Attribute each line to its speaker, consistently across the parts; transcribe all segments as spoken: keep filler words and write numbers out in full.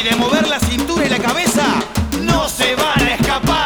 Speaker 1: Y de mover la cintura y la cabeza, no se van a escapar.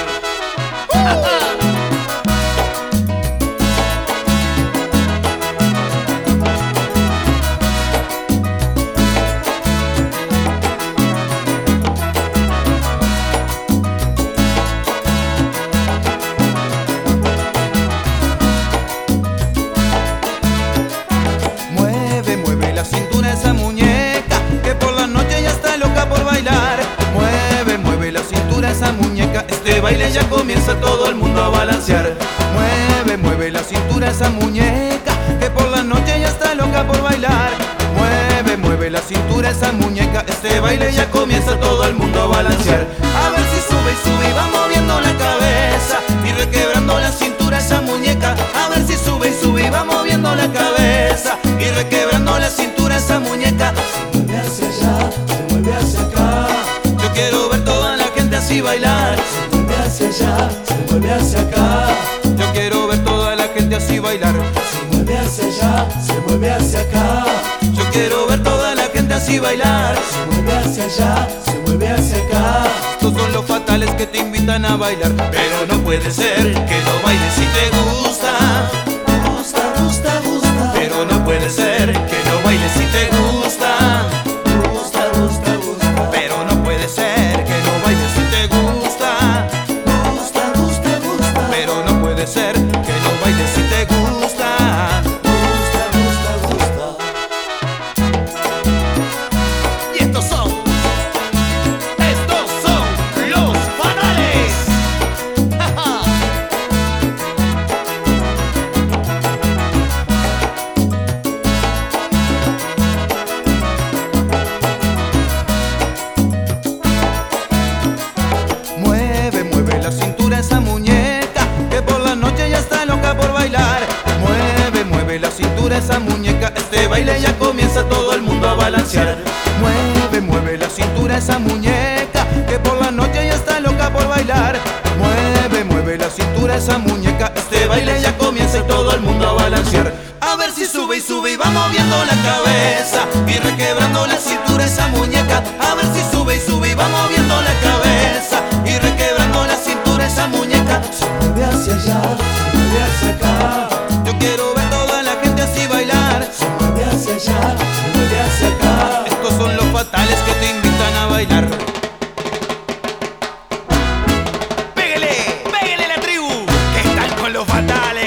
Speaker 2: Mueve, mueve la cintura esa muñeca, que por la noche ya está loca por bailar. Mueve, mueve la cintura esa muñeca, este baile ya comienza, todo el mundo a balancear. Mueve, mueve la cintura esa muñeca, que por la noche ya está loca por bailar. Mueve, mueve la cintura esa muñeca, este baile ya comienza, todo el mundo a balancear. A ver si sube y sube y va moviendo la cabeza, y requebrando la cintura esa muñeca. A ver si sube y sube y va moviendo la cabeza, y requebrando la cintura esa muñeca.
Speaker 3: Se mueve hacia allá, se mueve hacia acá.
Speaker 2: Yo quiero ver toda la gente así bailar.
Speaker 3: Se mueve hacia allá, se mueve hacia acá.
Speaker 2: Yo quiero ver toda la gente así bailar.
Speaker 3: Se mueve hacia allá, se mueve hacia acá.
Speaker 2: Yo quiero ver toda la gente así bailar.
Speaker 3: Se mueve hacia allá, se mueve hacia acá.
Speaker 2: Estos son los fatales que te invitan a bailar, pero no puede ser que no bailes si te gusta.
Speaker 3: Gusta, gusta, gusta.
Speaker 2: Pero no puede ser que no bailes si te gusta.
Speaker 3: Gusta, gusta, gusta.
Speaker 2: Pero no puede ser que no bailes si te gusta.
Speaker 3: Gusta, gusta, gusta.
Speaker 2: Pero no puede ser que no bailes si te gusta.
Speaker 3: Gusta, gusta, gusta.
Speaker 1: Y estos son, estos son los fatales.
Speaker 2: Mueve, mueve la cintura esa muñeca, que por la noche ya está loca por bailar. Mueve, mueve la cintura esa muñeca, este baile ya comienza, todo el mundo a balancear. Mueve, mueve la cintura esa muñeca, que por la noche ya está loca por bailar. Mueve, mueve la cintura esa muñeca, este baile ya comienza y todo el mundo a balancear. A ver si sube y sube y va moviendo la cabeza, y requebrando la cintura esa muñeca. A ver si sube y sube y va moviendo la cabeza, y requebrando la cintura esa muñeca.
Speaker 3: Se mueve hacia allá, se mueve hacia acá.
Speaker 2: Yo quiero ver toda la gente así bailar.
Speaker 3: Se mueve hacia allá, se mueve hacia acá.
Speaker 2: Estos son los fatales que te invitan a bailar.
Speaker 1: Pégale, pégale la tribu, que están con los fatales.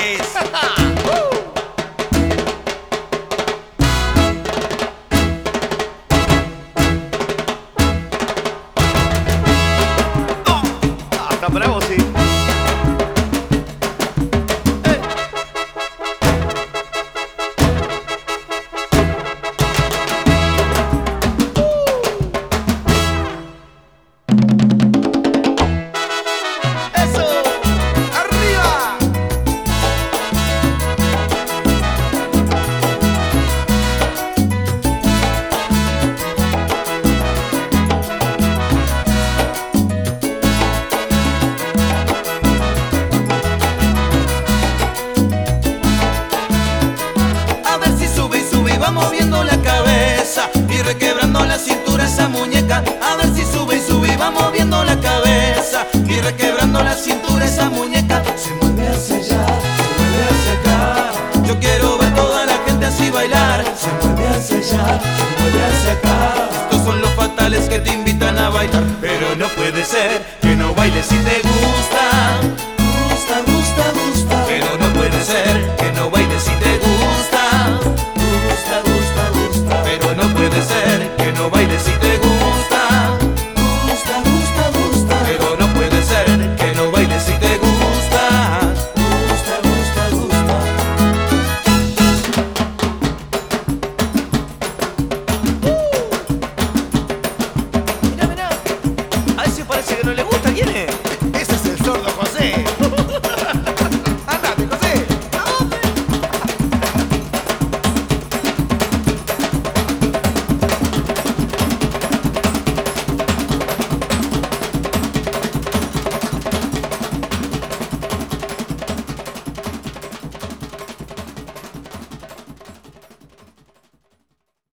Speaker 4: Ah, está bravo, sí.
Speaker 1: Eso, arriba.
Speaker 2: A ver si sube y sube y va moviendo la cabeza, y requebrando la cintura esa muñeca. A ver si sube y sube y va moviendo la cabeza, y requebrando la cintura esa muñeca.
Speaker 3: Se mueve hacia allá, se mueve hacia acá.
Speaker 2: Yo quiero ver toda la gente así bailar.
Speaker 3: Se mueve hacia allá, se mueve hacia acá.
Speaker 2: Estos son los fatales que te invitan a bailar, pero no puede ser que no bailes si te gusta.